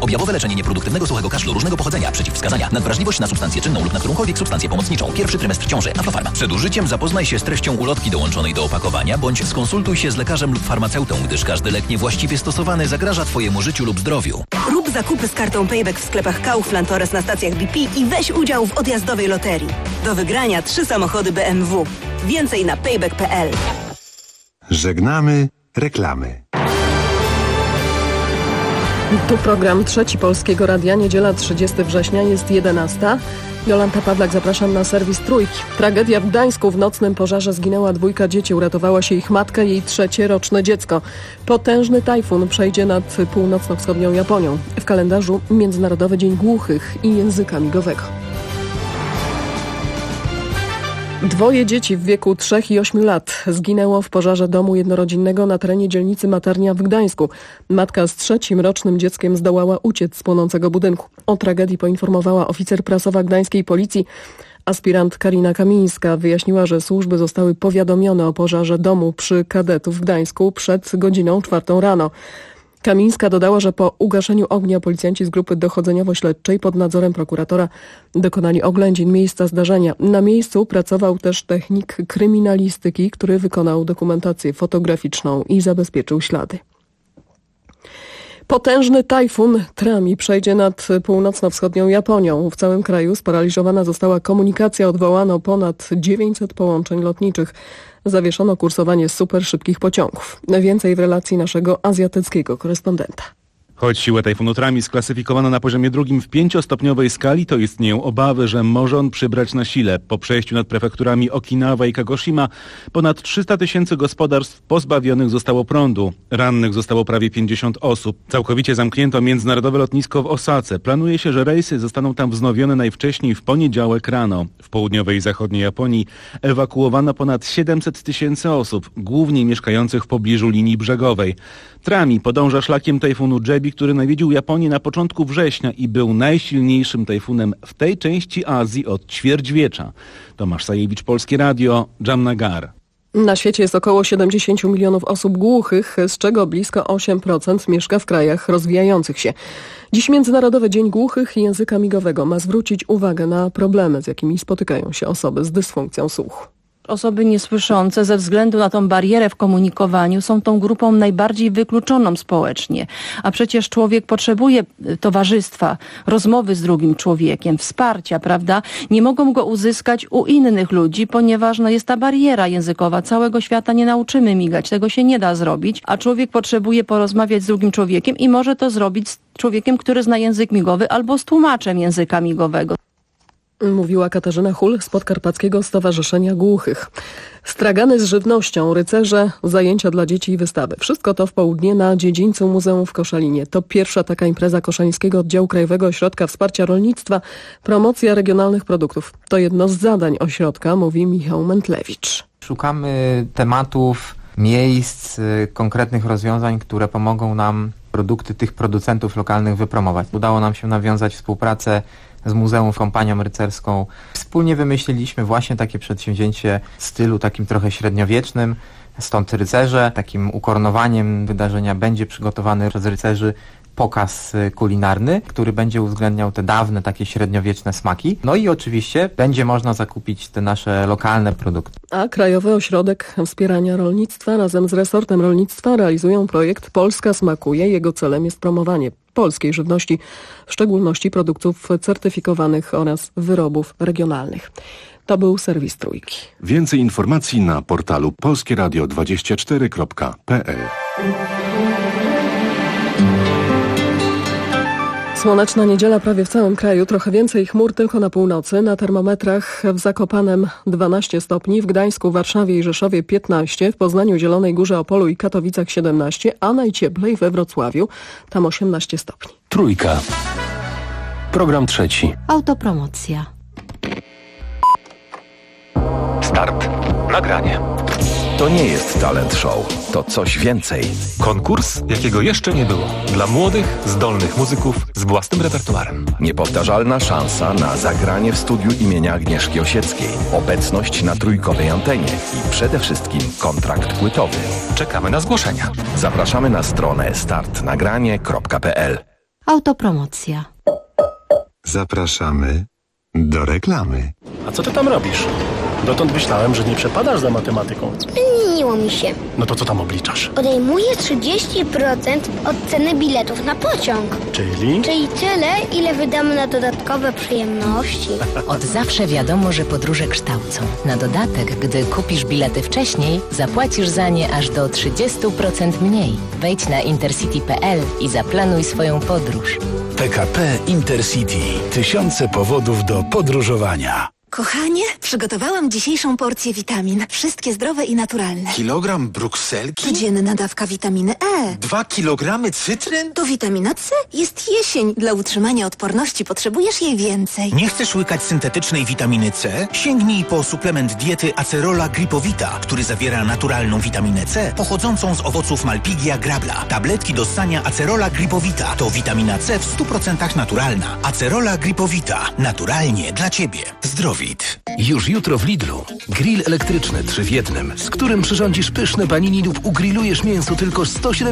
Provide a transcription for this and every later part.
Objawowe leczenie nieproduktywnego suchego kaszlu różnego pochodzenia. Przeciwwskazania. Nadwrażliwość na substancję czynną lub na którąkolwiek substancję pomocniczą. Pierwszy trymestr ciąży. Aflofarma. Przed użyciem zapoznaj się z treścią ulotki dołączonej do opakowania, bądź skonsultuj się z lekarzem lub farmaceutą, gdyż każdy lek niewłaściwie stosowany zagraża Twojemu życiu lub zdrowiu. Rób zakupy z kartą Payback w sklepach Kaufland oraz na stacjach BP i weź udział w odjazdowej loterii. Do wygrania 3 samochody BMW. Więcej na payback.pl. Żegnamy reklamy. Tu program Trzeci Polskiego Radia, niedziela 30 września, jest 11. Jolanta Pawlak, zapraszam na serwis Trójki. Tragedia w Gdańsku. W nocnym pożarze zginęła 2 dzieci. Uratowała się ich matka i jej 3-roczne dziecko. Potężny tajfun przejdzie nad północno-wschodnią Japonią. W kalendarzu Międzynarodowy Dzień Głuchych i Języka Migowego. 2 dzieci w wieku 3 i 8 lat zginęło w pożarze domu jednorodzinnego na terenie dzielnicy Maternia w Gdańsku. Matka z 3-rocznym dzieckiem zdołała uciec z płonącego budynku. O tragedii poinformowała oficer prasowa gdańskiej policji. Aspirant Karina Kamińska wyjaśniła, że służby zostały powiadomione o pożarze domu przy Kadetów w Gdańsku przed godziną 4 rano. Kamińska dodała, że po ugaszeniu ognia policjanci z grupy dochodzeniowo-śledczej pod nadzorem prokuratora dokonali oględzin miejsca zdarzenia. Na miejscu pracował też technik kryminalistyki, który wykonał dokumentację fotograficzną i zabezpieczył ślady. Potężny tajfun Trami przejdzie nad północno-wschodnią Japonią. W całym kraju sparaliżowana została komunikacja, odwołano ponad 900 połączeń lotniczych. Zawieszono kursowanie super szybkich pociągów. Więcej w relacji naszego azjatyckiego korespondenta. Choć siłę tajfunu Trami sklasyfikowano na poziomie 2 w 5-stopniowej skali, to istnieją obawy, że może on przybrać na sile. Po przejściu nad prefekturami Okinawa i Kagoshima ponad 300 000 gospodarstw pozbawionych zostało prądu. Rannych zostało prawie 50 osób. Całkowicie zamknięto międzynarodowe lotnisko w Osace. Planuje się, że rejsy zostaną tam wznowione najwcześniej w poniedziałek rano. W południowej i zachodniej Japonii ewakuowano ponad 700 000 osób, głównie mieszkających w pobliżu linii brzegowej. Trami podąża szlakiem tajfunu Jebi, który nawiedził Japonię na początku września i był najsilniejszym tajfunem w tej części Azji od ćwierćwiecza. Tomasz Sajewicz, Polskie Radio, Jamnagar. Na świecie jest około 70 milionów osób głuchych, z czego blisko 8% mieszka w krajach rozwijających się. Dziś Międzynarodowy Dzień Głuchych i Języka Migowego ma zwrócić uwagę na problemy, z jakimi spotykają się osoby z dysfunkcją słuchu. Osoby niesłyszące ze względu na tą barierę w komunikowaniu są tą grupą najbardziej wykluczoną społecznie. A przecież człowiek potrzebuje towarzystwa, rozmowy z drugim człowiekiem, wsparcia, prawda? Nie mogą go uzyskać u innych ludzi, ponieważ jest ta bariera językowa. Całego świata nie nauczymy migać, tego się nie da zrobić, a człowiek potrzebuje porozmawiać z drugim człowiekiem i może to zrobić z człowiekiem, który zna język migowy albo z tłumaczem języka migowego. Mówiła Katarzyna Hul z Podkarpackiego Stowarzyszenia Głuchych. Stragany z żywnością, rycerze, zajęcia dla dzieci i wystawy. Wszystko to w południe na dziedzińcu Muzeum w Koszalinie. To pierwsza taka impreza Koszalińskiego Oddziału Krajowego Ośrodka Wsparcia Rolnictwa. Promocja regionalnych produktów. To jedno z zadań ośrodka, mówi Michał Mętlewicz. Szukamy tematów, miejsc, konkretnych rozwiązań, które pomogą nam produkty tych producentów lokalnych wypromować. Udało nam się nawiązać współpracę z Muzeum, Kompanią Rycerską. Wspólnie wymyśliliśmy właśnie takie przedsięwzięcie w stylu takim trochę średniowiecznym. Stąd rycerze. Takim ukoronowaniem wydarzenia będzie przygotowany przez rycerzy pokaz kulinarny, który będzie uwzględniał te dawne, takie średniowieczne smaki. No i oczywiście będzie można zakupić te nasze lokalne produkty. A Krajowy Ośrodek Wspierania Rolnictwa razem z resortem rolnictwa realizują projekt Polska smakuje. Jego celem jest promowanie polskiej żywności, w szczególności produktów certyfikowanych oraz wyrobów regionalnych. To był serwis Trójki. Więcej informacji na portalu polskieradio24.pl. Słoneczna niedziela prawie w całym kraju, trochę więcej chmur tylko na północy. Na termometrach w Zakopanem 12 stopni, w Gdańsku, Warszawie i Rzeszowie 15, w Poznaniu, Zielonej Górze, Opolu i Katowicach 17, a najcieplej we Wrocławiu, tam 18 stopni. Trójka. Program trzeci. Autopromocja. Start. Nagranie. To nie jest talent show, to coś więcej. Konkurs, jakiego jeszcze nie było. Dla młodych, zdolnych muzyków z własnym repertuarem. Niepowtarzalna szansa na zagranie w studiu imienia Agnieszki Osieckiej. Obecność na trójkowej antenie i przede wszystkim kontrakt płytowy. Czekamy na zgłoszenia. Zapraszamy na stronę startnagranie.pl. Autopromocja. Zapraszamy do reklamy. A co ty tam robisz? Dotąd myślałem, że nie przepadasz za matematyką. Zmieniło mi się. No to co tam obliczasz? Odejmuję 30% od ceny biletów na pociąg. Czyli? Czyli tyle, ile wydamy na dodatkowe przyjemności. Od zawsze wiadomo, że podróże kształcą. Na dodatek, gdy kupisz bilety wcześniej, zapłacisz za nie aż do 30% mniej. Wejdź na intercity.pl i zaplanuj swoją podróż. PKP Intercity. Tysiące powodów do podróżowania. Kochanie, przygotowałam dzisiejszą porcję witamin. Wszystkie zdrowe i naturalne. Kilogram brukselki? Codzienna dawka witaminy E. 2 kilogramy cytryn? To witamina C. Jest jesień. Dla utrzymania odporności potrzebujesz jej więcej. Nie chcesz łykać syntetycznej witaminy C? Sięgnij po suplement diety Acerola Gripowita, który zawiera naturalną witaminę C pochodzącą z owoców Malpighia grabla. Tabletki do ssania Acerola Gripowita to witamina C w 100% naturalna. Acerola Gripowita. Naturalnie dla Ciebie. Zdrowie. Już jutro w Lidlu. Grill elektryczny 3 w 1, z którym przyrządzisz pyszne panini lub ugrillujesz mięso tylko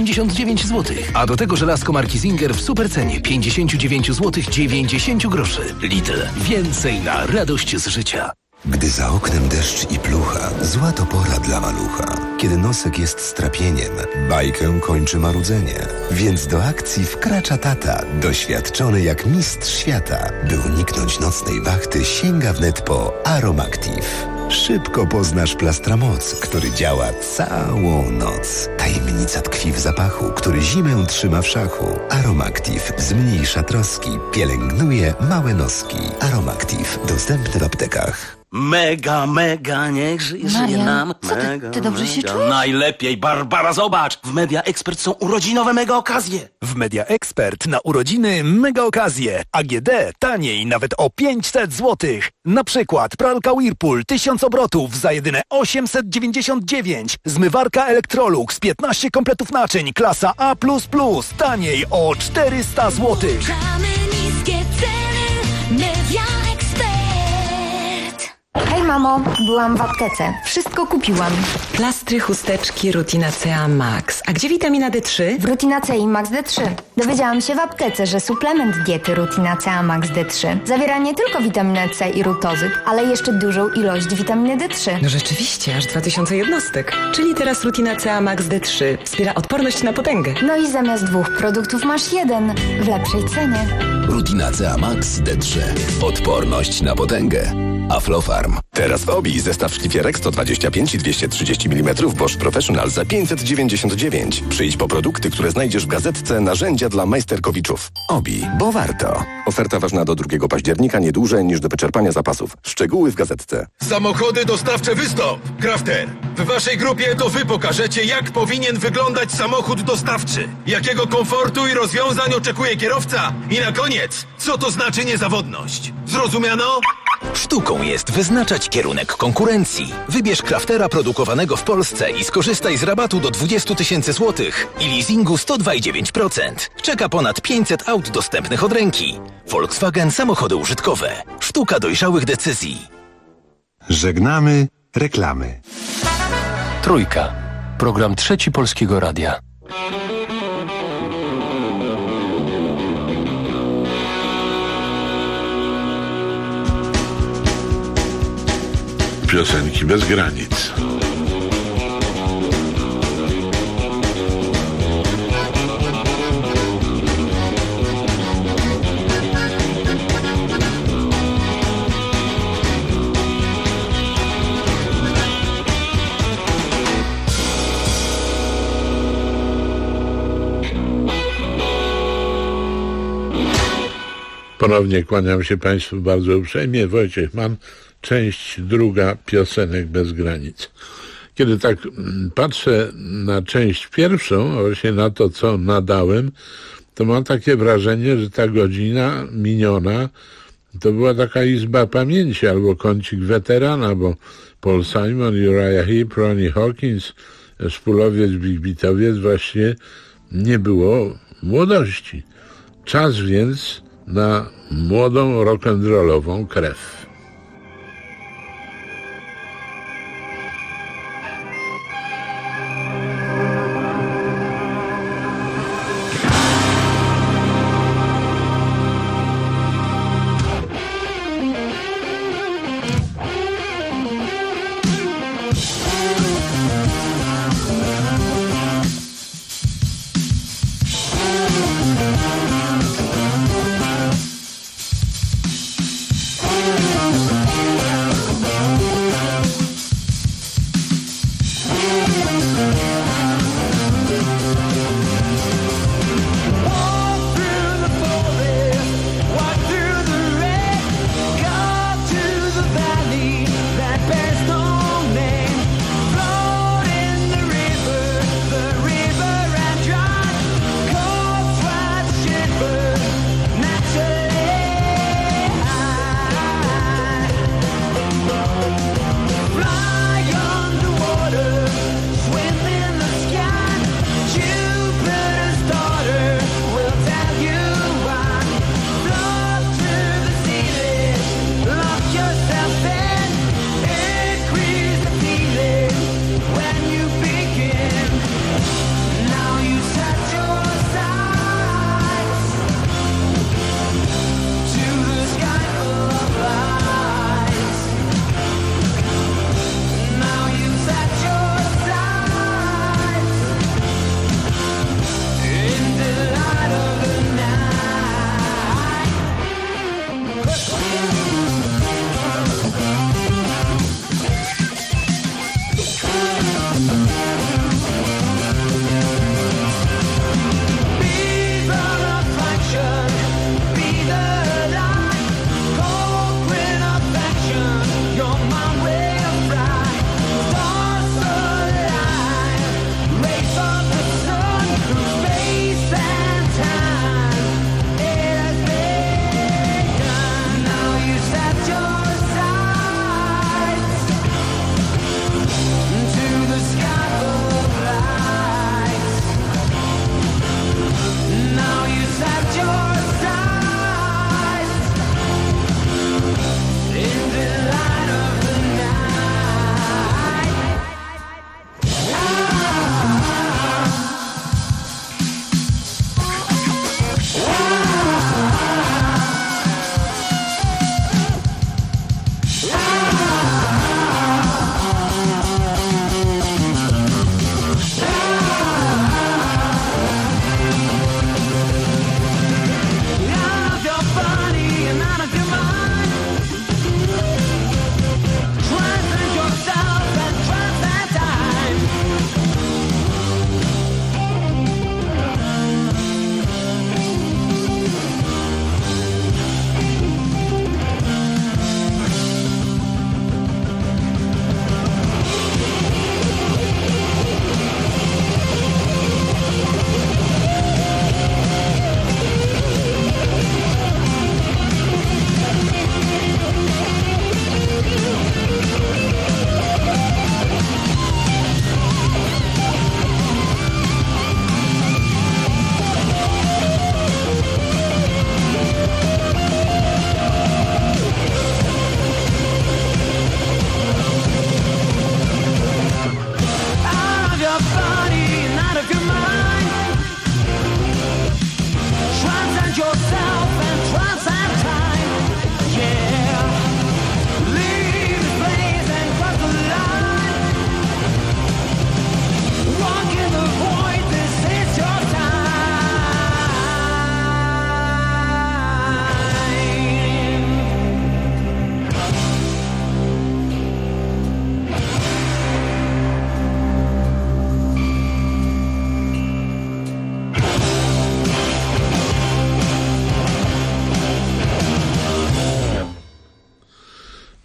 179 zł. A do tego żelazko marki Singer w supercenie 59 zł 90 groszy. Lidl. Więcej na radość z życia. Gdy za oknem deszcz i plucha, zła to pora dla malucha. Kiedy nosek jest strapieniem, bajkę kończy marudzenie. Więc do akcji wkracza tata, doświadczony jak mistrz świata. By uniknąć nocnej wachty, sięga wnet po Aromactive. Szybko poznasz Plastramoc, który działa całą noc. Tajemnica tkwi w zapachu, który zimę trzyma w szachu. Aromactive zmniejsza troski, pielęgnuje małe noski. Aromactive dostępny w aptekach. Mega, niech żyje nam. Co ty dobrze się czujesz? Najlepiej, Barbara, zobacz! W Media Expert są urodzinowe mega okazje. W Media Expert na urodziny mega okazje. AGD taniej nawet o 500 zł. Na przykład pralka Whirlpool 1000 obrotów za jedyne 899. Zmywarka Electrolux 15 kompletów naczyń klasa A++ taniej o 400 zł. Niskie ceny, Media Expert. Hej mamo, byłam w aptece. Wszystko kupiłam. Plastry, chusteczki, Rutina CA Max. A gdzie witamina D3? W Rutina CA Max D3. Dowiedziałam się w aptece, że suplement diety Rutina CA Max D3 zawiera nie tylko witaminę C i rutozyt, ale jeszcze dużą ilość witaminy D3. No rzeczywiście, aż 2000 jednostek. Czyli teraz Rutina CA Max D3 wspiera odporność na potęgę. No i zamiast 2 produktów masz 1 w lepszej cenie. Rutina CA Max D3. Odporność na potęgę. Aflofarm. Teraz w OBI zestaw szlifierek 125 i 230 mm Bosch Professional za 599. Przyjdź po produkty, które znajdziesz w gazetce Narzędzia dla majsterkowiczów. OBI, bo warto. Oferta ważna do 2 października, nie dłużej niż do wyczerpania zapasów. Szczegóły w gazetce. Samochody dostawcze wystąp! Crafter, w waszej grupie to wy pokażecie, jak powinien wyglądać samochód dostawczy. Jakiego komfortu i rozwiązań oczekuje kierowca. I na koniec, co to znaczy niezawodność. Zrozumiano? Sztuką jest wyznaczać kierunek konkurencji. Wybierz Craftera produkowanego w Polsce i skorzystaj z rabatu do 20 000 złotych i leasingu 102,9%. Czeka ponad 500 aut dostępnych od ręki. Volkswagen Samochody użytkowe. Sztuka dojrzałych decyzji. Żegnamy reklamy. Trójka. Program Trzeci Polskiego Radia. Piosenki bez granic. Ponownie kłaniam się Państwu bardzo uprzejmie. Wojciech Mann, część druga Piosenek bez granic. Kiedy tak patrzę na część pierwszą, właśnie na to, co nadałem, to mam takie wrażenie, że ta godzina miniona to była taka izba pamięci albo kącik weterana, bo Paul Simon, Uriah Heep, Ronnie Hawkins, szpulowiec, Big Beatowiec, właśnie nie było młodości. Czas więc na młodą rock'n'rollową krew.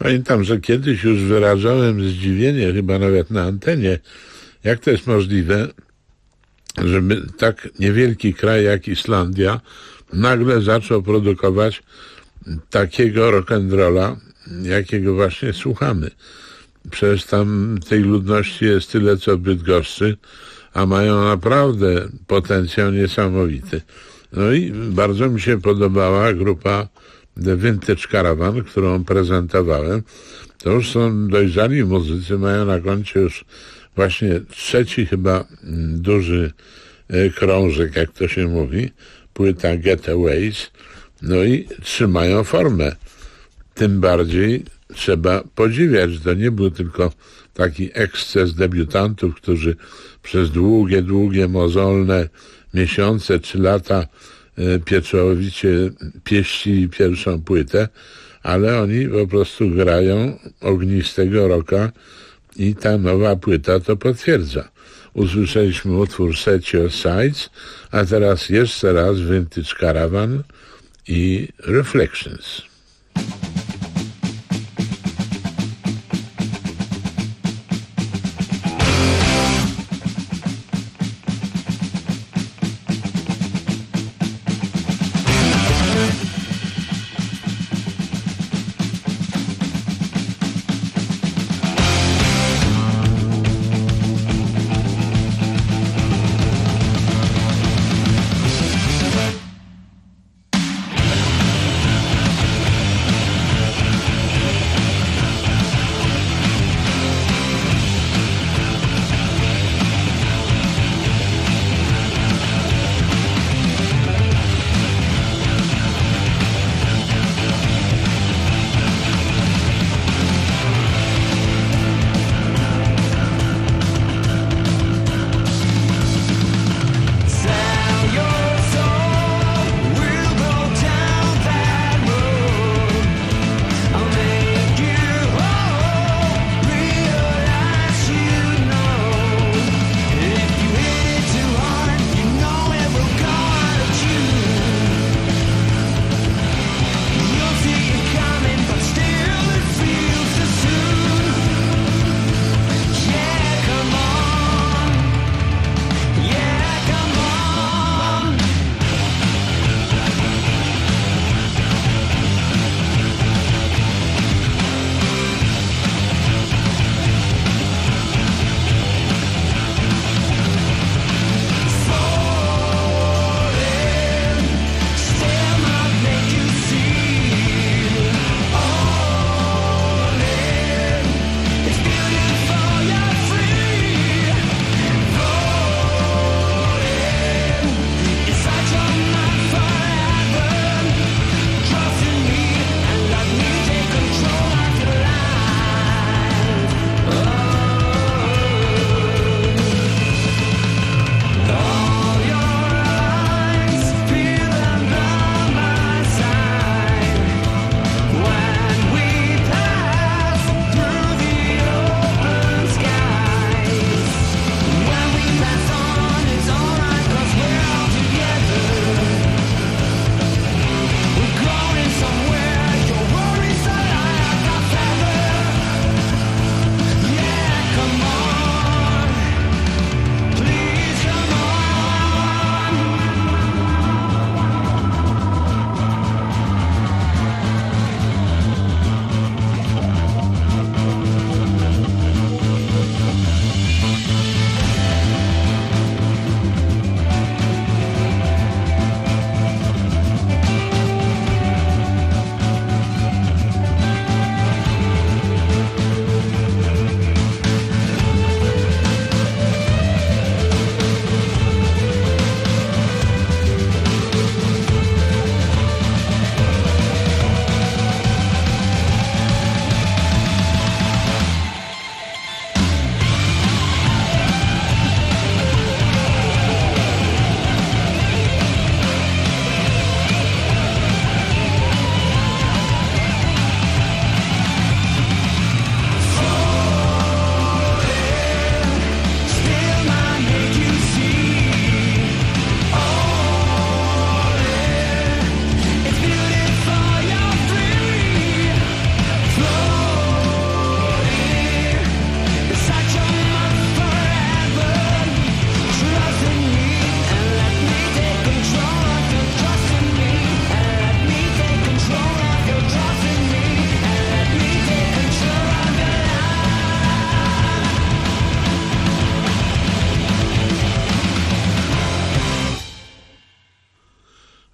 Pamiętam, że kiedyś już wyrażałem zdziwienie, chyba nawet na antenie, jak to jest możliwe, żeby tak niewielki kraj jak Islandia nagle zaczął produkować takiego rock'n'rolla, jakiego właśnie słuchamy. Przecież tam tej ludności jest tyle co w Bydgoszczy, a mają naprawdę potencjał niesamowity. No i bardzo mi się podobała grupa The Vintage Caravan, którą prezentowałem. To już są dojrzali muzycy, mają na koncie już właśnie trzeci chyba duży krążek, jak to się mówi, płyta Getaways, no i trzymają formę. Tym bardziej trzeba podziwiać, to nie był tylko taki eksces debiutantów, którzy przez długie, mozolne miesiące czy lata pieczołowicie pieścili pierwszą płytę, ale oni po prostu grają ognistego rocka i ta nowa płyta to potwierdza. Usłyszeliśmy utwór Set Your Sights, a teraz jeszcze raz Vintage Caravan i Reflections.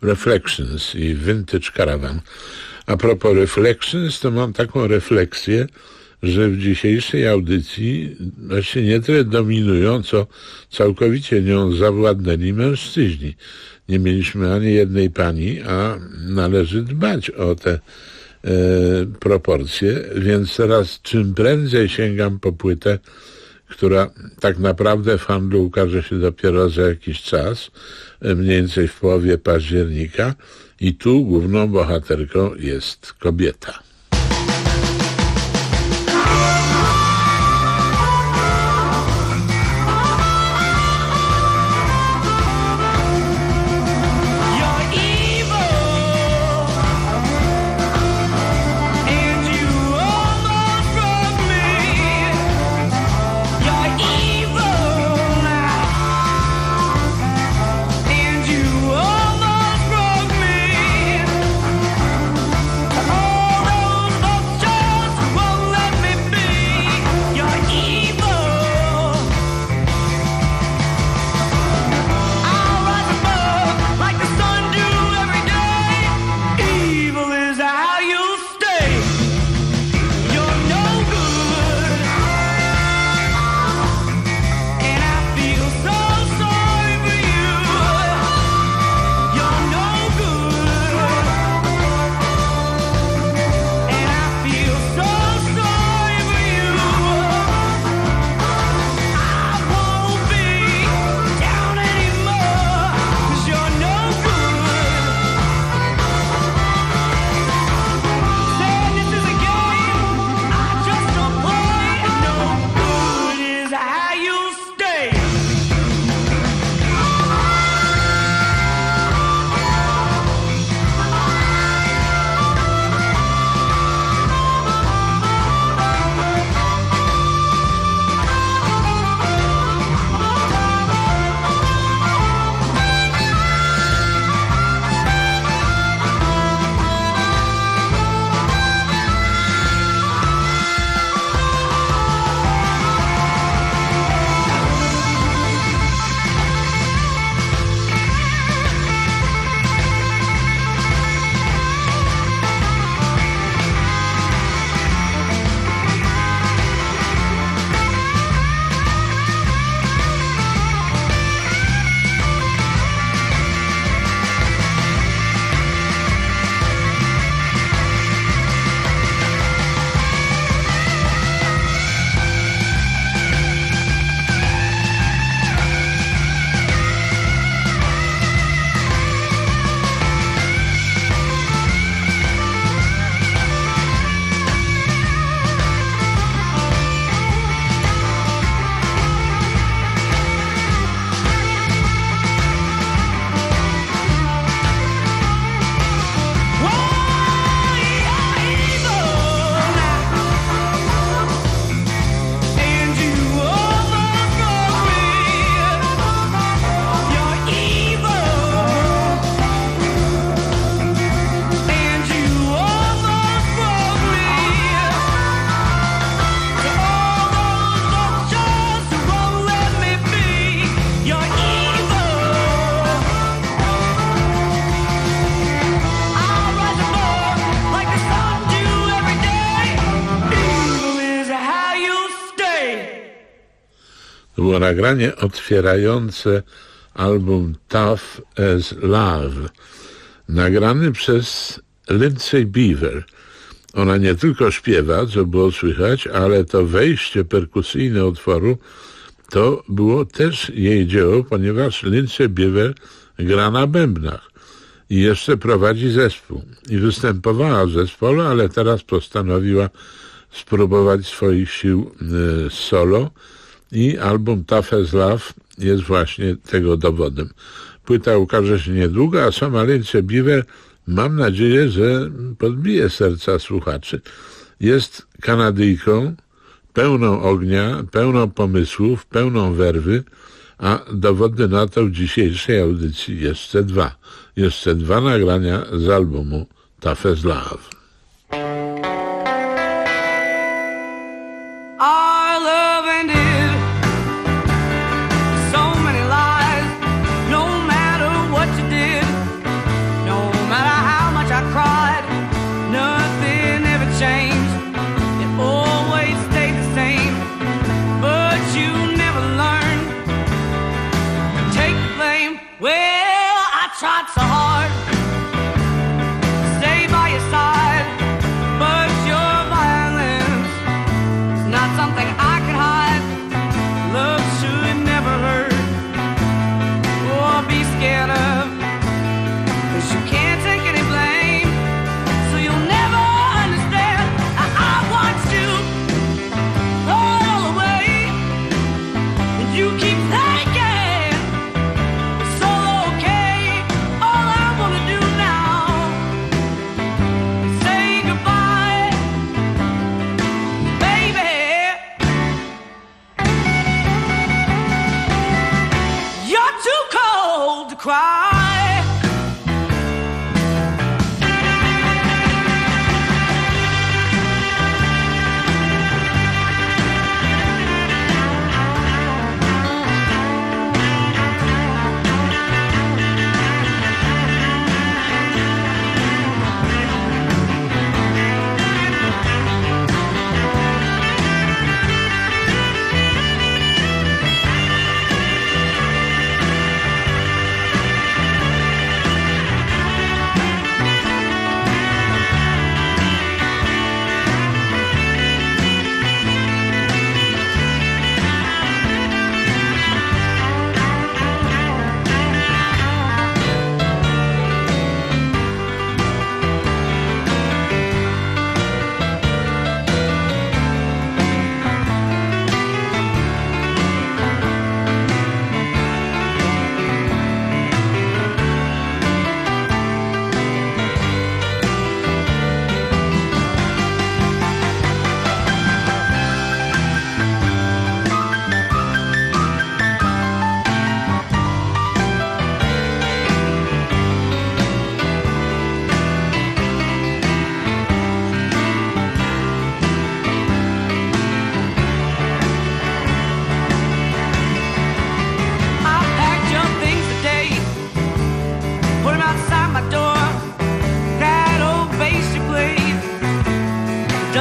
Reflections i Vintage Caravan. A propos Reflections, to mam taką refleksję, że w dzisiejszej audycji właśnie nie tyle dominują, co całkowicie nią zawładnęli mężczyźni. Nie mieliśmy ani jednej pani, a należy dbać o te proporcje, więc teraz czym prędzej sięgam po płytę, która tak naprawdę w handlu ukaże się dopiero za jakiś czas, mniej więcej w połowie października, i tu główną bohaterką jest kobieta. To było nagranie otwierające album Tough as Love, nagrany przez Lindsay Beaver. Ona nie tylko śpiewa, co było słychać, ale to wejście perkusyjne utworu to było też jej dzieło, ponieważ Lindsay Beaver gra na bębnach i jeszcze prowadzi zespół. I występowała w zespole, ale teraz postanowiła spróbować swoich sił solo i album Tough as Love jest właśnie tego dowodem. Płyta ukaże się niedługo, a sama Lindsay Beaver, mam nadzieję, że podbije serca słuchaczy. Jest Kanadyjką, pełną ognia, pełną pomysłów, pełną werwy, a dowody na to w dzisiejszej audycji jeszcze dwa. Jeszcze dwa nagrania z albumu Tough as Love. Our love ended, so many lies, no matter what you did,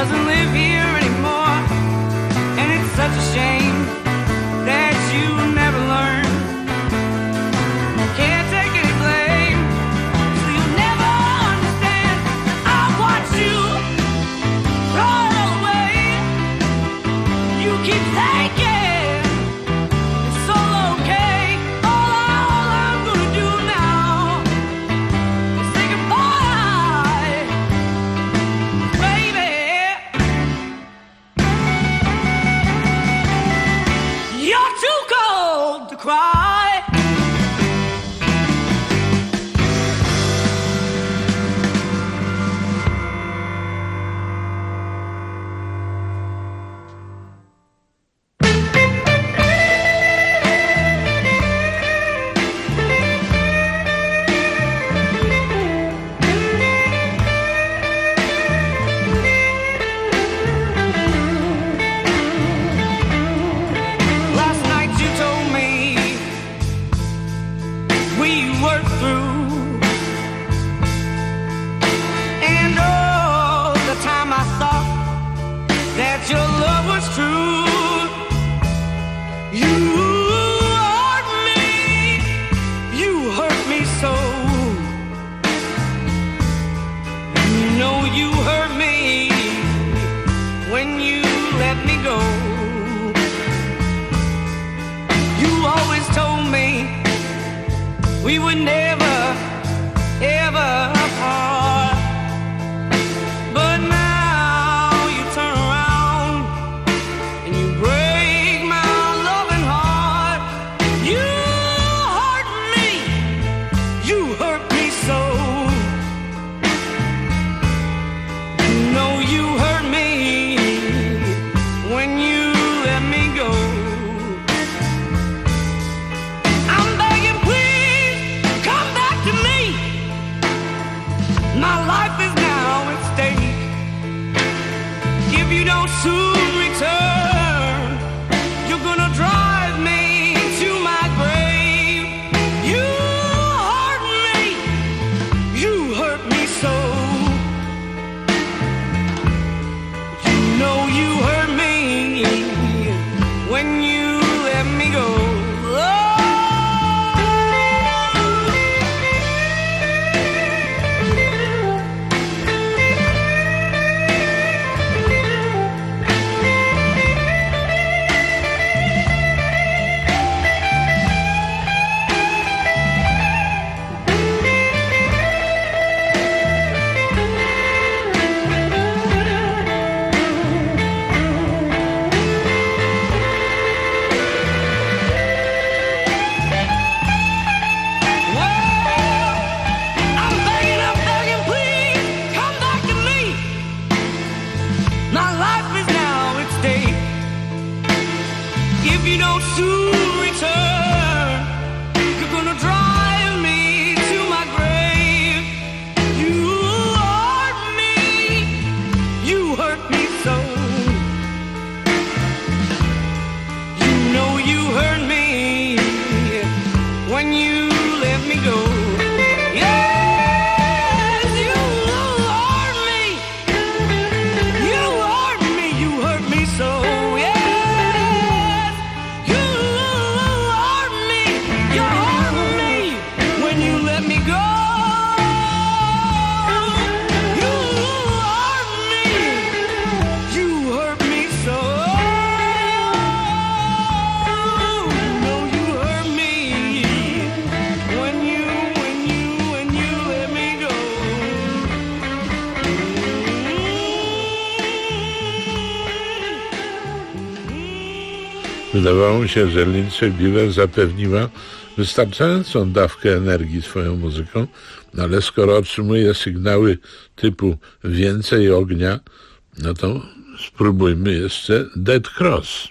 doesn't live here anymore. And it's such a shame that you never learn. Can't take any blame, so you'll never understand. I watch you run away. You keep thinking it's all okay. All I'm gonna do now is say goodbye, baby. You're too cold to cry. Last night you told me we were through, and all the time I thought that your love was true. You hurt me so. You know you hurt me when you let me go. You always told me we would never, ever part. But now you turn around and you break my loving heart. You hurt me so. You know you hurt me when you let me go. I'm begging, please come back to me. My life is now at stake. If you don't soon return, you're gonna drive me to my grave. You hurt me so. You know you hurt me when you let me go. My life is now at stake. If you don't soon return, you're gonna drive me to my grave. You hurt me so. You know you hurt me when you let me go. Wydawało mi się, że Lindsay Beaver zapewniła wystarczającą dawkę energii swoją muzyką, ale skoro otrzymuje sygnały typu więcej ognia, no to spróbujmy jeszcze Dead Cross.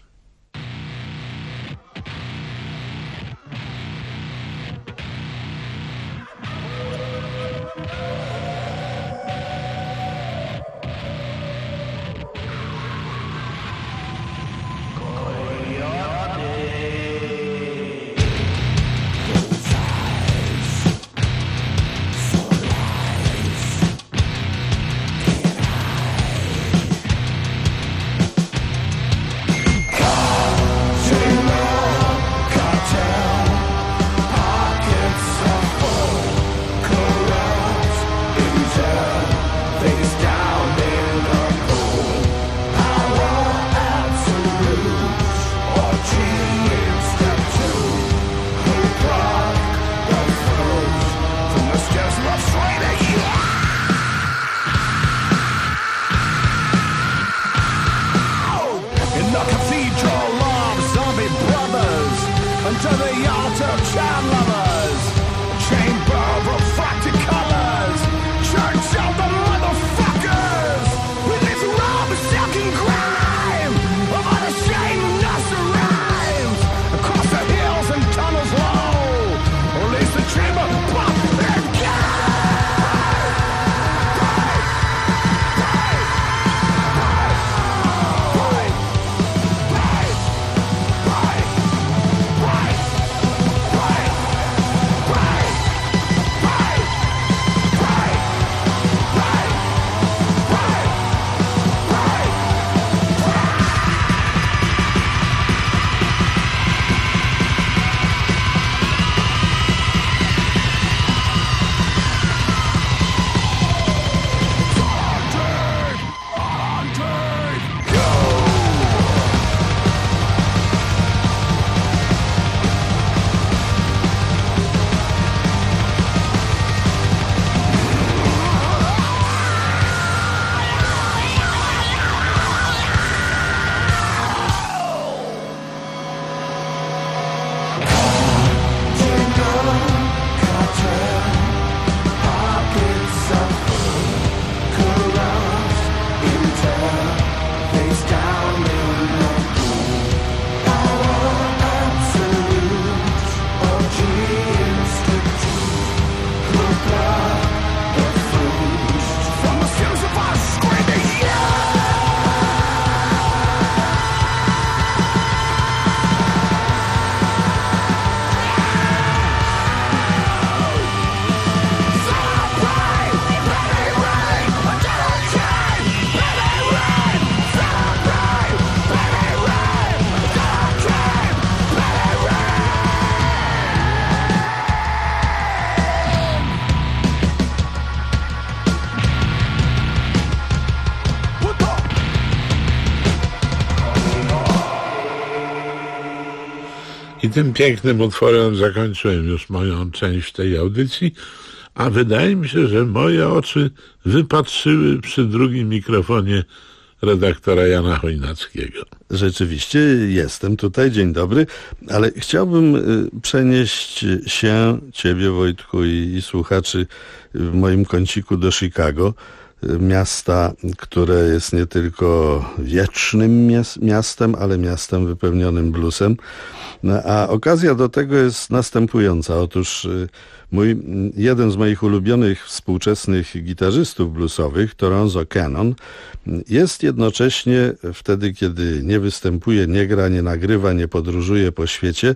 I tym pięknym utworem zakończyłem już moją część tej audycji, a wydaje mi się, że moje oczy wypatrzyły przy drugim mikrofonie redaktora Jana Chojnackiego. Rzeczywiście jestem tutaj, dzień dobry, ale chciałbym przenieść się, ciebie Wojtku i słuchaczy w moim kąciku do Chicago, miasta, które jest nie tylko wiecznym miastem, ale miastem wypełnionym bluesem. A okazja do tego jest następująca. Otóż jeden z moich ulubionych współczesnych gitarzystów bluesowych, Toronzo Cannon, jest jednocześnie wtedy, kiedy nie występuje, nie gra, nie nagrywa, nie podróżuje po świecie,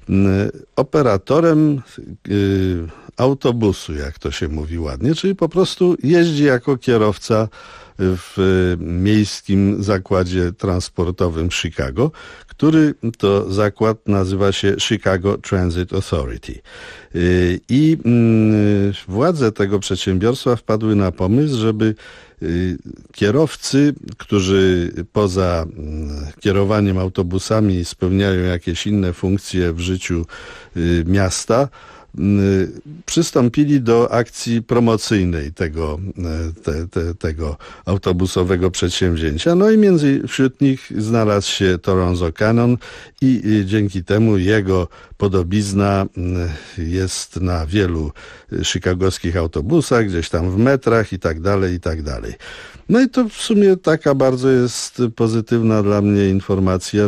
operatorem autobusu, jak to się mówi ładnie, czyli po prostu jeździ jako kierowca w miejskim zakładzie transportowym Chicago, który to zakład nazywa się Chicago Transit Authority. I władze tego przedsiębiorstwa wpadły na pomysł, żeby kierowcy, którzy poza kierowaniem autobusami spełniają jakieś inne funkcje w życiu miasta, przystąpili do akcji promocyjnej tego autobusowego przedsięwzięcia. No i wśród nich znalazł się Toronzo Cannon i dzięki temu jego podobizna jest na wielu chicagowskich autobusach, gdzieś tam w metrach i tak dalej, i tak dalej. No i to w sumie taka bardzo jest pozytywna dla mnie informacja,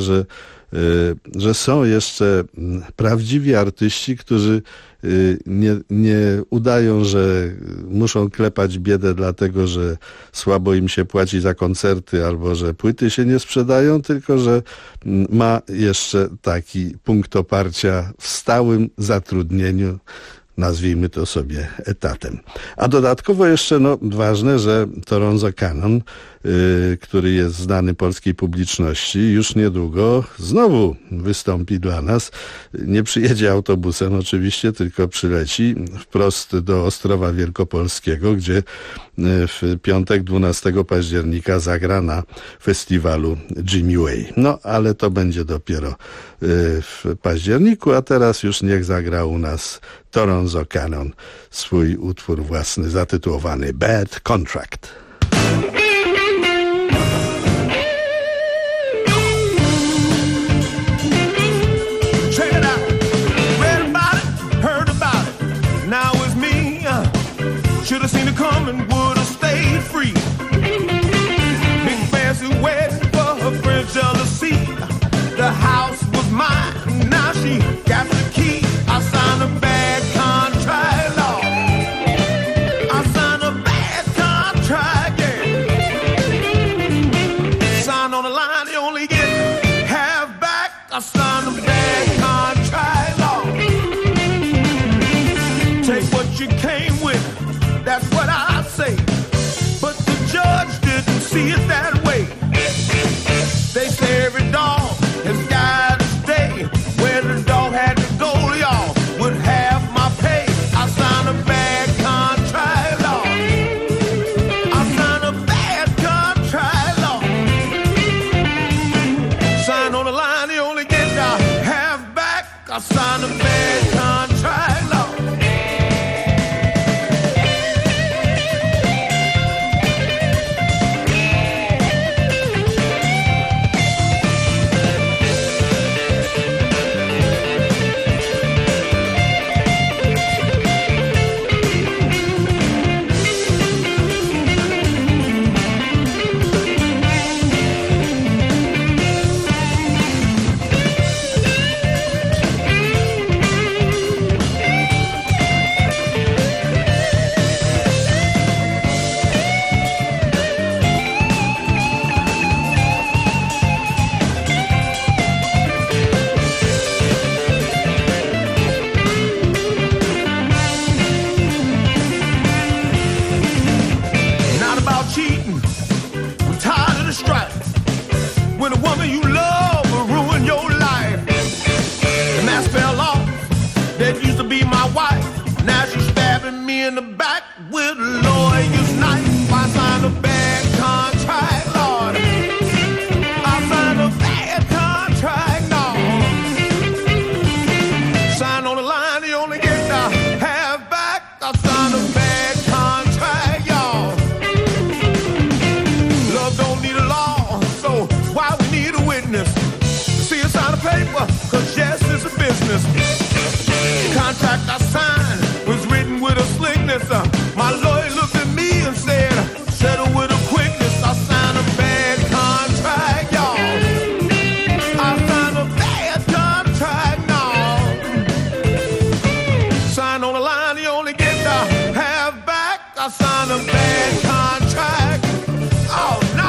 że są jeszcze prawdziwi artyści, którzy nie udają, że muszą klepać biedę dlatego, że słabo im się płaci za koncerty albo że płyty się nie sprzedają, tylko że ma jeszcze taki punkt oparcia w stałym zatrudnieniu, nazwijmy to sobie etatem. A dodatkowo jeszcze ważne, że Toronzo Cannon, który jest znany polskiej publiczności, już niedługo znowu wystąpi dla nas. Nie przyjedzie autobusem oczywiście, tylko przyleci wprost do Ostrowa Wielkopolskiego, gdzie w piątek 12 października zagra na festiwalu Jimmy Way. No, ale to będzie dopiero w październiku, a teraz już niech zagra u nas Toronzo Cannon swój utwór własny zatytułowany Bad Contract. Should have seen it coming, would have stayed free. Big fancy wedding for her friend's jealousy. The house was mine, now she got the key. I signed a bad contract, Lord. I signed a bad contract, yeah. Signed on the line, you only get half back. I signed a bad contract, Lord. Take what you came with. That's what I say, but the judge didn't see it that way. They say every dog has got to stay. Where the dog had to go, y'all would have my pay. I signed a bad contract, Lord. I signed a bad contract, Lord. Sign on the line, you only get half back. I signed a bad contract, Lord. When a woman you love will ruin your life. The mask fell off. That used to be my wife. Now she's stabbing me in the back with a lawyer's knife. I signed a bad contract, Lord. I signed a bad contract, Lord. contract I signed was written with a slickness. My lawyer looked at me and said, settle with a quickness. I signed a bad contract, y'all. I signed a bad contract, no. Sign on the line, you only get the half back. I signed a bad contract. Oh, no.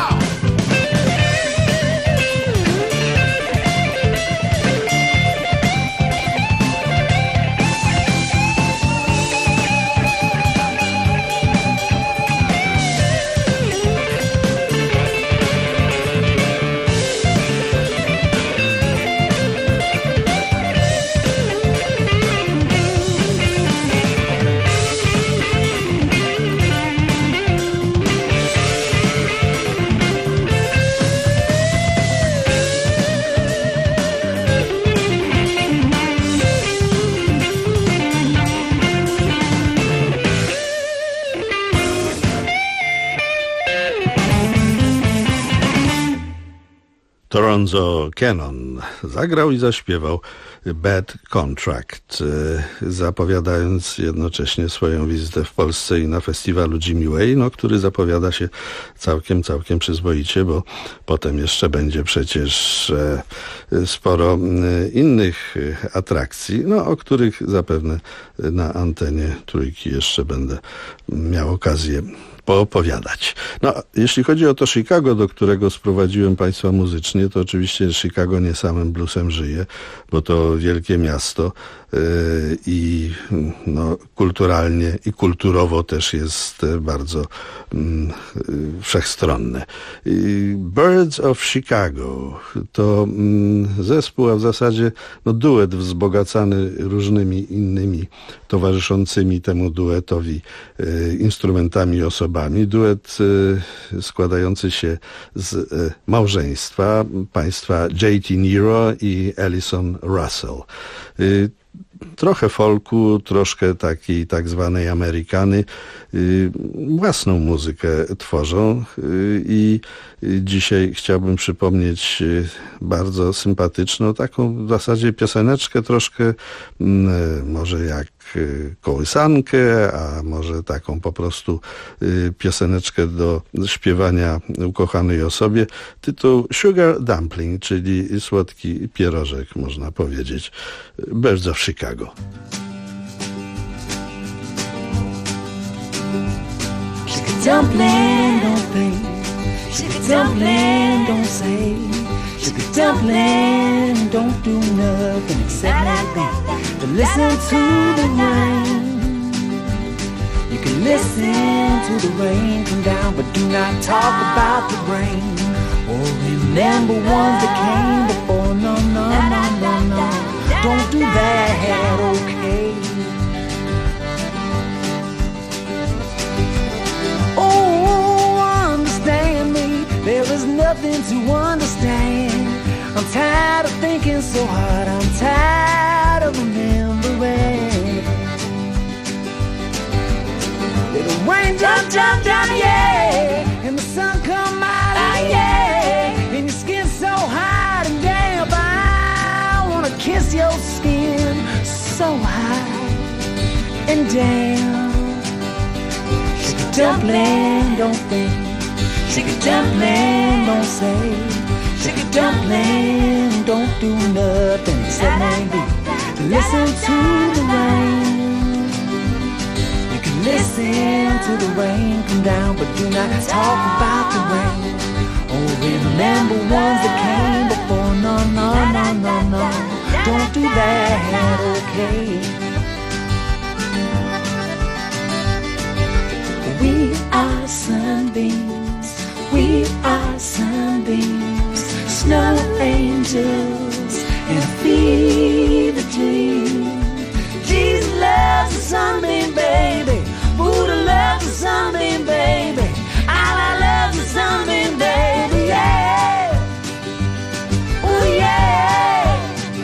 Toronzo Cannon zagrał i zaśpiewał Bad Contract, zapowiadając jednocześnie swoją wizytę w Polsce i na festiwalu Jimmy Way, który zapowiada się całkiem przyzwoicie, bo potem jeszcze będzie przecież sporo innych atrakcji, o których zapewne na antenie Trójki jeszcze będę miał okazję poopowiadać. Jeśli chodzi o to Chicago, do którego sprowadziłem Państwa muzycznie, to oczywiście Chicago nie samym bluesem żyje, bo to wielkie miasto i kulturalnie i kulturowo też jest bardzo wszechstronne. Birds of Chicago to zespół, a w zasadzie duet wzbogacany różnymi innymi towarzyszącymi temu duetowi instrumentami, osobami. Duet składający się z małżeństwa państwa J.T. Nero i Alison Russell. Trochę folku, troszkę takiej tak zwanej Amerykany. Własną muzykę tworzą i dzisiaj chciałbym przypomnieć bardzo sympatyczną, taką w zasadzie pioseneczkę troszkę, może jak kołysankę, a może taką po prostu pioseneczkę do śpiewania ukochanej osobie. Tytuł Sugar Dumpling, czyli słodki pierożek, można powiedzieć. Birds of Chicago. Dumpling, don't pay. Sugar dumpling, don't say. Sugar dumpling, don't do nothing except maybe to listen to the rain. You can listen to the rain come down, but do not talk about the rain. Or remember ones that came before. No, no, no, no, no. Don't do that, okay? There is nothing to understand. I'm tired of thinking so hard. I'm tired of remembering. Little rain drop, drop down, yeah, and the sun come out, yeah, and your skin so hot and damp. I wanna kiss your skin so hot and damp. Sugar dumpling, don't think. Sugar dumpling, don't say. Sugar dumpling, don't do nothing except maybe listen to the rain. You can listen to the rain come down, but do not talk about the rain. Oh, remember ones that came before. No, no, no, no, no. Don't do that, okay? We are sunbeams. We are sunbeams, snow angels, and a fever dream. Jesus loves a sunbeam, baby. Buddha loves a sunbeam, baby. Allah loves a sunbeam, baby, yeah. Oh, yeah.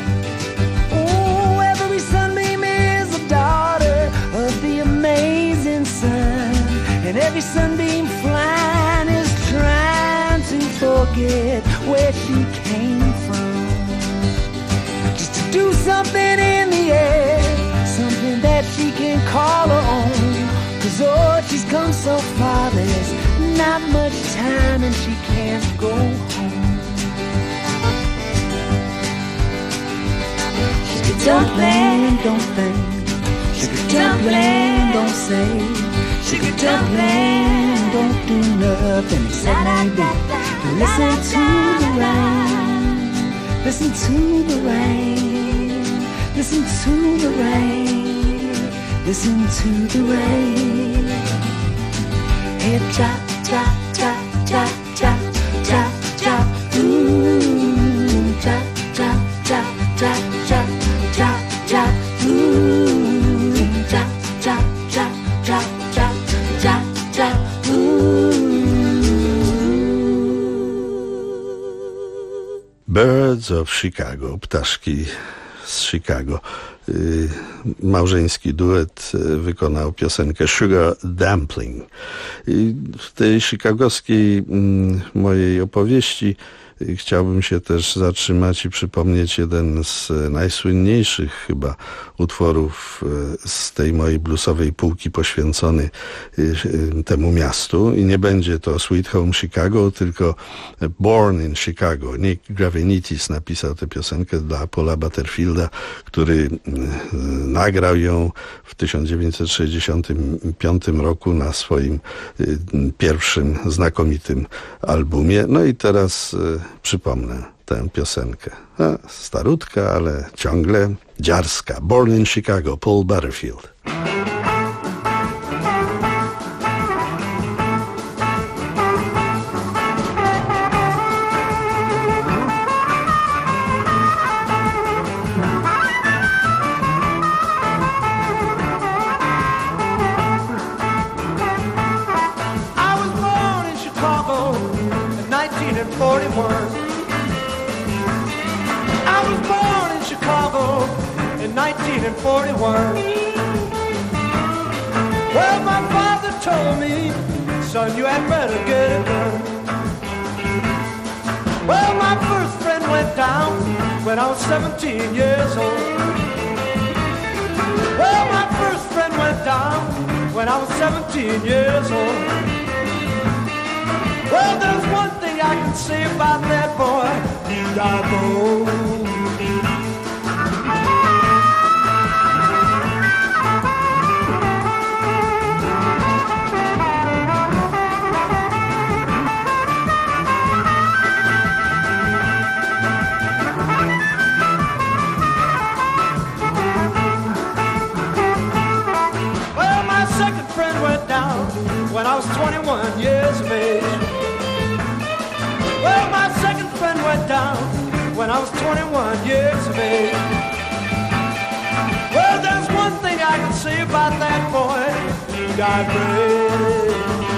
Oh, every sunbeam is a daughter of the amazing sun. And every sunbeam flying is trying to forget where she came from. Just to do something in the air, something call her own. 'Cause oh, she's come so far, there's not much time and she can't go home. Sugar dumpling, don't think. Sugar dumpling, don't say. Sugar dumpling, don't do nothing except maybe listen to the rain. Listen to the rain. Listen to the rain. Listen to the rain. Hey, chop, chop, chop, chop, chop, chop, chop. Ooh, chop, chop, chop, chop, chop, chop, chop. Ooh, chop, chop, chop, chop, chop, chop, chop. Birds of Chicago, ptaszki z Chicago. Małżeński duet wykonał piosenkę Sugar Dumpling. W tej chicagowskiej mojej opowieści chciałbym się też zatrzymać i przypomnieć jeden z najsłynniejszych chyba utworów z tej mojej bluesowej półki poświęcony temu miastu. I nie będzie to Sweet Home Chicago, tylko Born in Chicago. Nick Gravenitis napisał tę piosenkę dla Paula Butterfielda, który nagrał ją w 1965 roku na swoim pierwszym znakomitym albumie. No i teraz przypomnę tę piosenkę. Starutka, ale ciągle dziarska. Born in Chicago, Paul Butterfield. Well, my father told me, son, you had better get it done. Well, my first friend went down when I was 17 years old. Well, my first friend went down when I was 17 years old. Well, there's one thing I can say about that boy, he died old. When I was 21 years of age. Well, my second friend went down when I was 21 years of age. Well, there's one thing I can say about that boy, he died brave.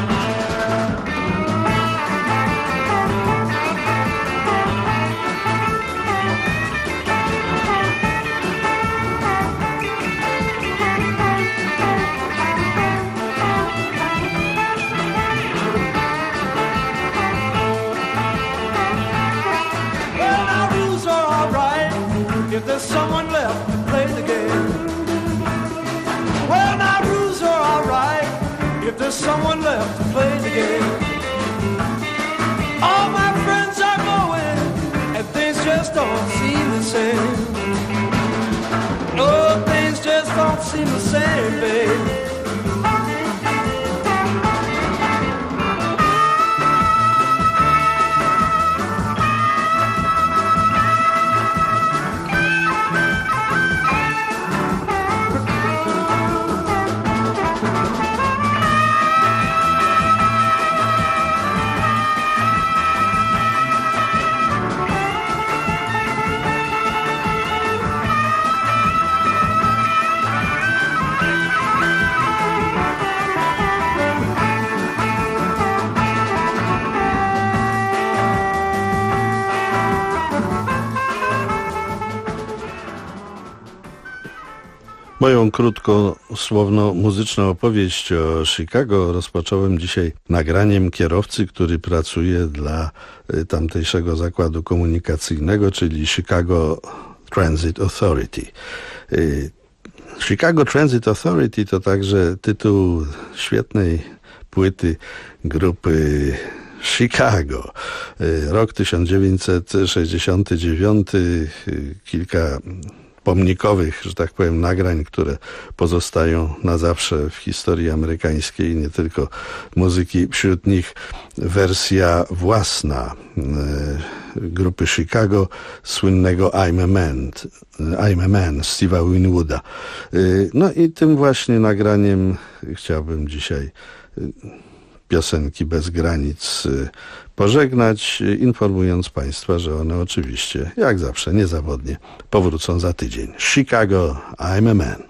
If there's someone left to play the game. Well, now rules are alright if there's someone left to play the game. All my friends are going and things just don't seem the same. No, things just don't seem the same, babe. Moją krótkosłowno-muzyczną opowieść o Chicago rozpocząłem dzisiaj nagraniem kierowcy, który pracuje dla tamtejszego zakładu komunikacyjnego, czyli Chicago Transit Authority. Chicago Transit Authority to także tytuł świetnej płyty grupy Chicago. Rok 1969, kilka pomnikowych, że tak powiem, nagrań, które pozostają na zawsze w historii amerykańskiej, nie tylko muzyki, wśród nich wersja własna grupy Chicago, słynnego I'm a Man Steve'a Winwooda. No i tym właśnie nagraniem chciałbym dzisiaj piosenki Bez Granic pożegnać, informując Państwa, że one oczywiście, jak zawsze, niezawodnie powrócą za tydzień. Chicago, I'm a Man.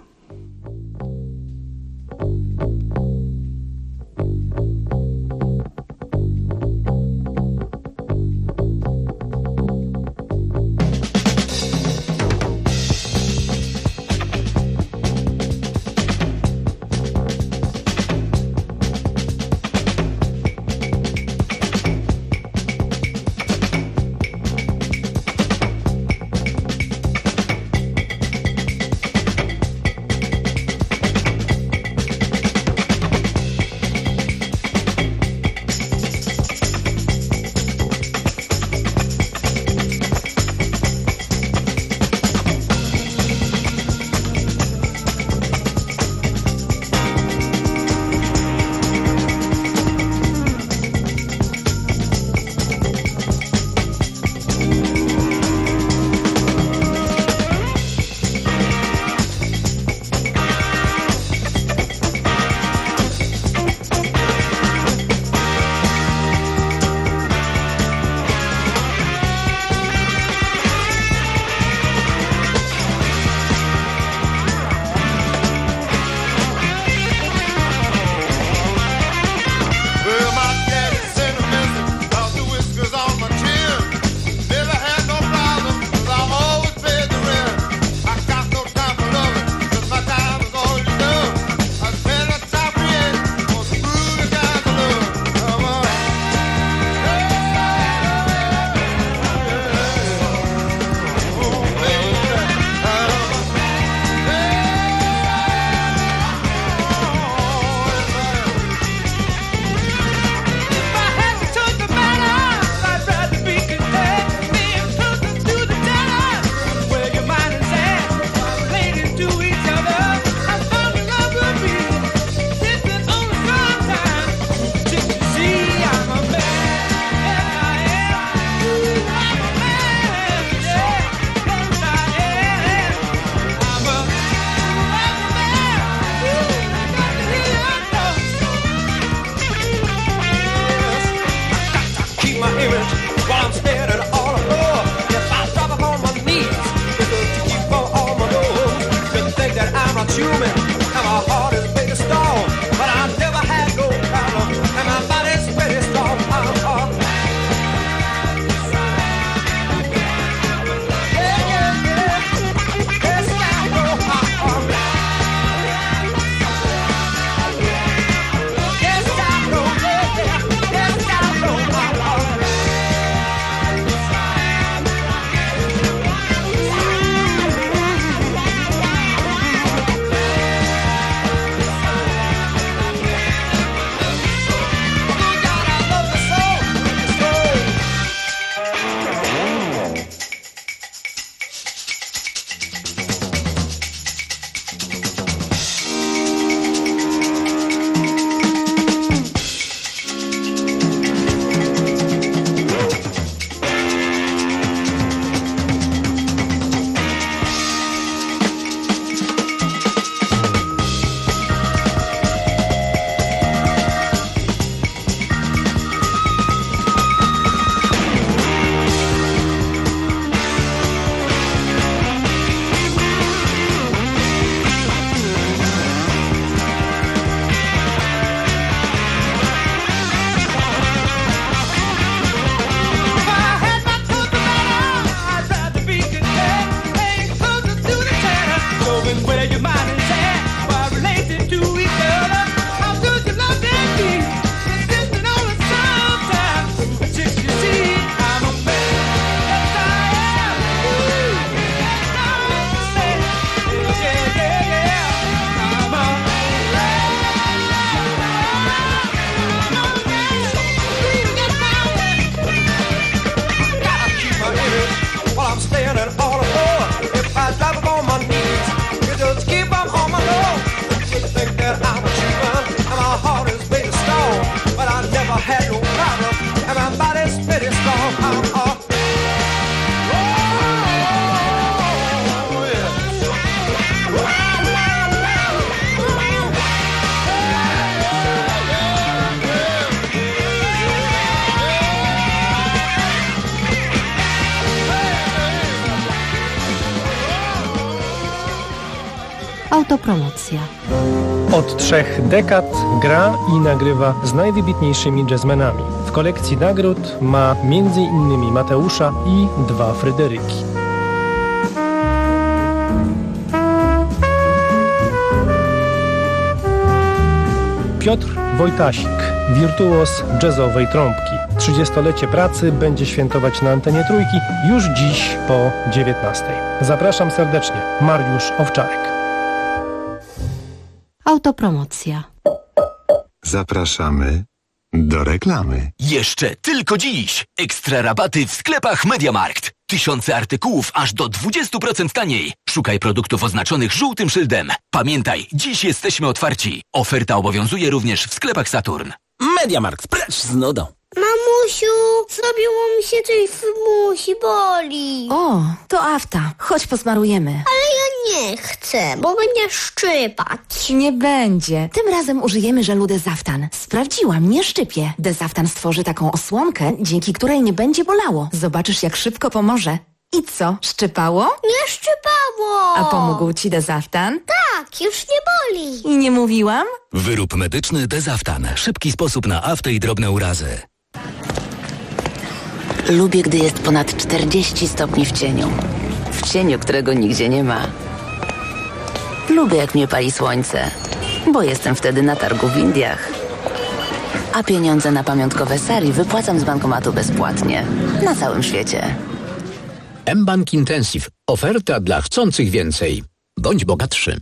Autopromocja. Od 3 dekad gra i nagrywa z najwybitniejszymi jazzmenami. W kolekcji nagród ma m.in. Mateusza i 2 Fryderyki. Piotr Wojtasik, wirtuoz jazzowej trąbki. 30-lecie pracy będzie świętować na antenie Trójki już dziś po 19:00. Zapraszam serdecznie. Mariusz Owczarek. Autopromocja. Zapraszamy do reklamy. Jeszcze tylko dziś. Ekstra rabaty w sklepach MediaMarkt. Tysiące artykułów aż do 20% taniej. Szukaj produktów oznaczonych żółtym szyldem. Pamiętaj, dziś jesteśmy otwarci. Oferta obowiązuje również w sklepach Saturn. MediaMarkt, precz z nudą. Mamusiu, zrobiło mi się coś w musi, boli. O, to afta. Chodź posmarujemy. Ale ja nie chcę, bo będzie szczypać. Nie będzie. Tym razem użyjemy żelu Dezaftan. Sprawdziłam, nie szczypie. Dezaftan stworzy taką osłonkę, dzięki której nie będzie bolało. Zobaczysz, jak szybko pomoże. I co, szczypało? Nie szczypało. A pomógł ci Dezaftan? Tak, już nie boli. I nie mówiłam? Wyrób medyczny Dezaftan. Szybki sposób na aftę i drobne urazy. Lubię, gdy jest ponad 40 stopni w cieniu. W cieniu, którego nigdzie nie ma. Lubię, jak mnie pali słońce, bo jestem wtedy na targu w Indiach. A pieniądze na pamiątkowe sari wypłacam z bankomatu bezpłatnie. Na całym świecie. mBank Intensive. Oferta dla chcących więcej. Bądź bogatszy.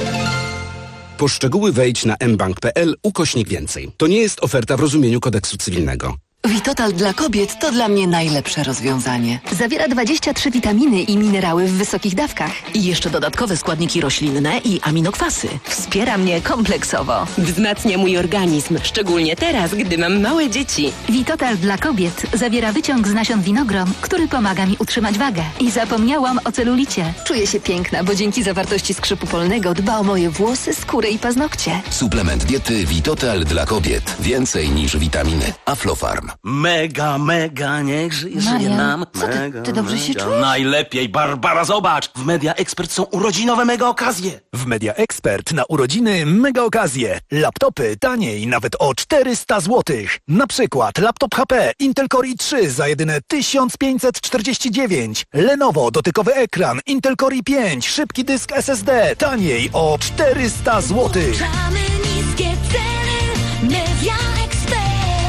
Po szczegóły wejdź na mbank.pl/więcej. To nie jest oferta w rozumieniu kodeksu cywilnego. Vitotal dla kobiet to dla mnie najlepsze rozwiązanie. Zawiera 23 witaminy i minerały w wysokich dawkach. I jeszcze dodatkowe składniki roślinne i aminokwasy. Wspiera mnie kompleksowo. Wzmacnia mój organizm, szczególnie teraz, gdy mam małe dzieci. Vitotal dla kobiet zawiera wyciąg z nasion winogron, który pomaga mi utrzymać wagę. I zapomniałam o celulicie. Czuję się piękna, bo dzięki zawartości skrzypu polnego dba o moje włosy, skórę i paznokcie. Suplement diety Vitotal dla kobiet. Więcej niż witaminy. Aflofarm. Mega, niech żyje nam. Co ty dobrze się czujesz? Najlepiej, Barbara, zobacz! W Media Expert są urodzinowe mega okazje. W Media Expert na urodziny mega okazje. Laptopy taniej nawet o 400 zł. Na przykład laptop HP Intel Core i3 za jedyne 1549. Lenovo dotykowy ekran Intel Core i5, szybki dysk SSD taniej o 400 zł. Niskie ceny, Media Expert.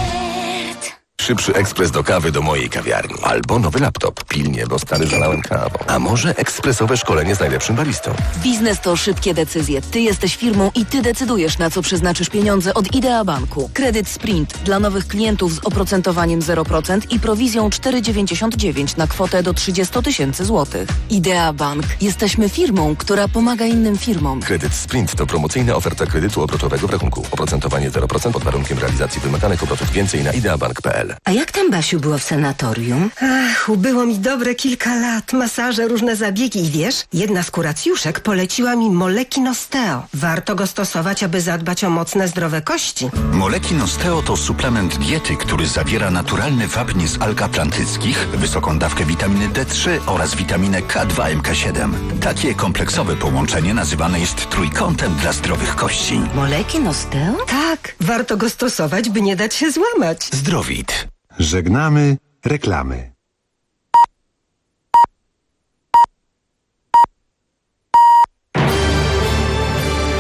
Szybszy ekspres do kawy do mojej kawiarni. Albo nowy laptop. Pilnie, bo stary zalałem kawą. A może ekspresowe szkolenie z najlepszym baristą. Biznes to szybkie decyzje. Ty jesteś firmą i ty decydujesz, na co przeznaczysz pieniądze od Idea Banku. Kredyt Sprint dla nowych klientów z oprocentowaniem 0% i prowizją 4,99 na kwotę do 30 000 złotych. Idea Bank. Jesteśmy firmą, która pomaga innym firmom. Kredyt Sprint to promocyjna oferta kredytu obrotowego w rachunku. Oprocentowanie 0% pod warunkiem realizacji wymaganych obrotów. Więcej na ideabank.pl. A jak tam, Basiu, było w sanatorium? Ach, ubyło mi dobre kilka lat. Masaże, różne zabiegi i wiesz, jedna z kuracjuszek poleciła mi Molekin Osteo. Warto go stosować, aby zadbać o mocne, zdrowe kości. Molekin Osteo to suplement diety, który zawiera naturalny wapń z alg atlantyckich, wysoką dawkę witaminy D3 oraz witaminę K2 MK7. Takie kompleksowe połączenie nazywane jest trójkątem dla zdrowych kości. Molekin Osteo? Tak, warto go stosować, by nie dać się złamać. Zdrowit. Żegnamy reklamy.